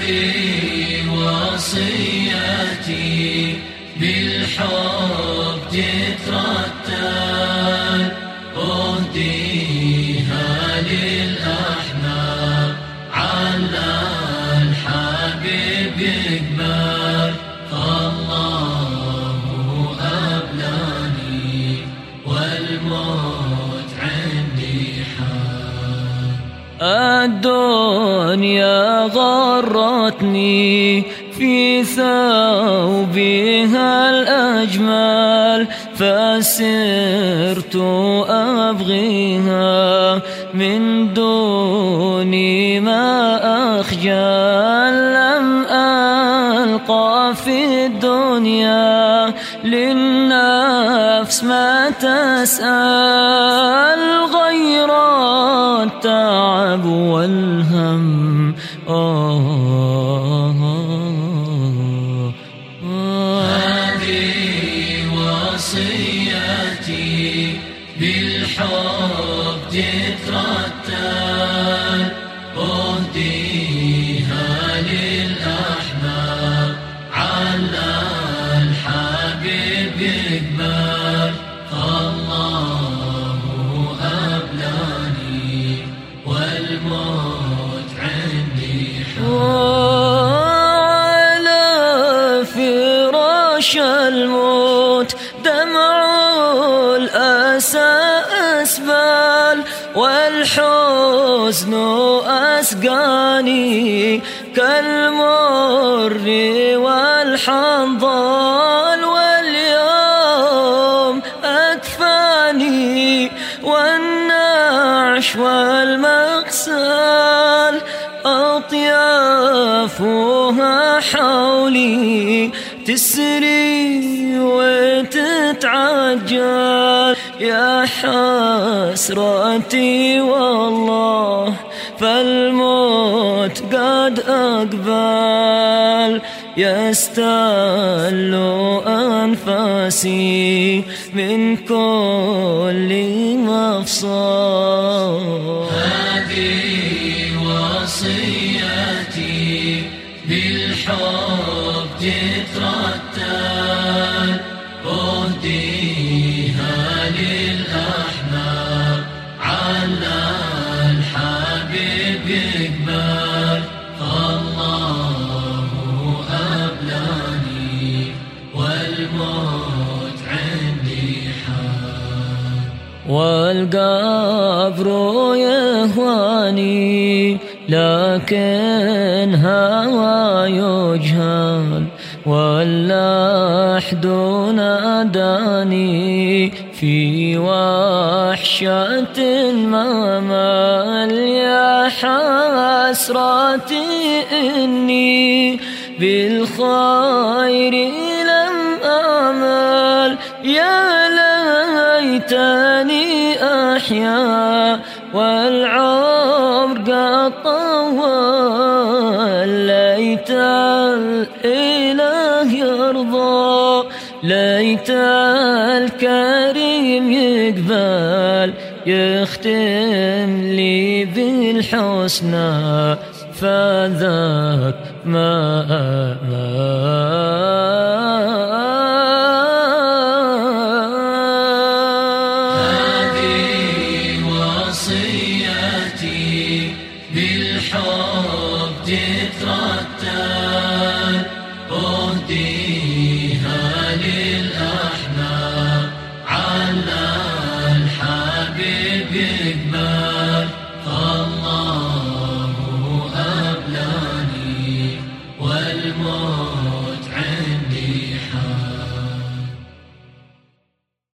هذه وصيتي بالحب تترتل أهديها للأحباب على الحبيب يقبل فالله أبلاني والموت عندي حال. الدنيا غرتني في ثوبها الأجمل فسرت أبغيها من دون ما أخجل. لم ألقى في الدنيا للنفس ما تسأل غير التعب والهم. هذه وصيتي بالحب تترتل أهديها للأحباب على الحبيب يقبل فالله أبلاني والموت عندي على فراش الموت دمع الأسى أسبال والحزن أسقاني كالمر والحنظل. واليوم أكفاني والنعش والمغسل أطيافها حولي تسري وتتعجل. يا حسرتي والله فالموت قد أقبل يستل أنفاسي من كل مفصل. هذه وصيتي بالحب تترتل أهديها للأحباب على الحبيب يقبل فالله أبلاني والموت عندي حال. والقبر يهواني لكن هوى يجهل واللحد ناداني في وحشة ما مال. يا حسرتي إني بالخير لم أعمل. يا ليتني أحيا والعمر قد طول. ليت الإله يرضى ليت الكريم يقبل يختم لي بالحسنى فذاك ما وصيتي بالحب تترتل أهديها للأحباب على الحبيب يقبل فالله أبلاني والموت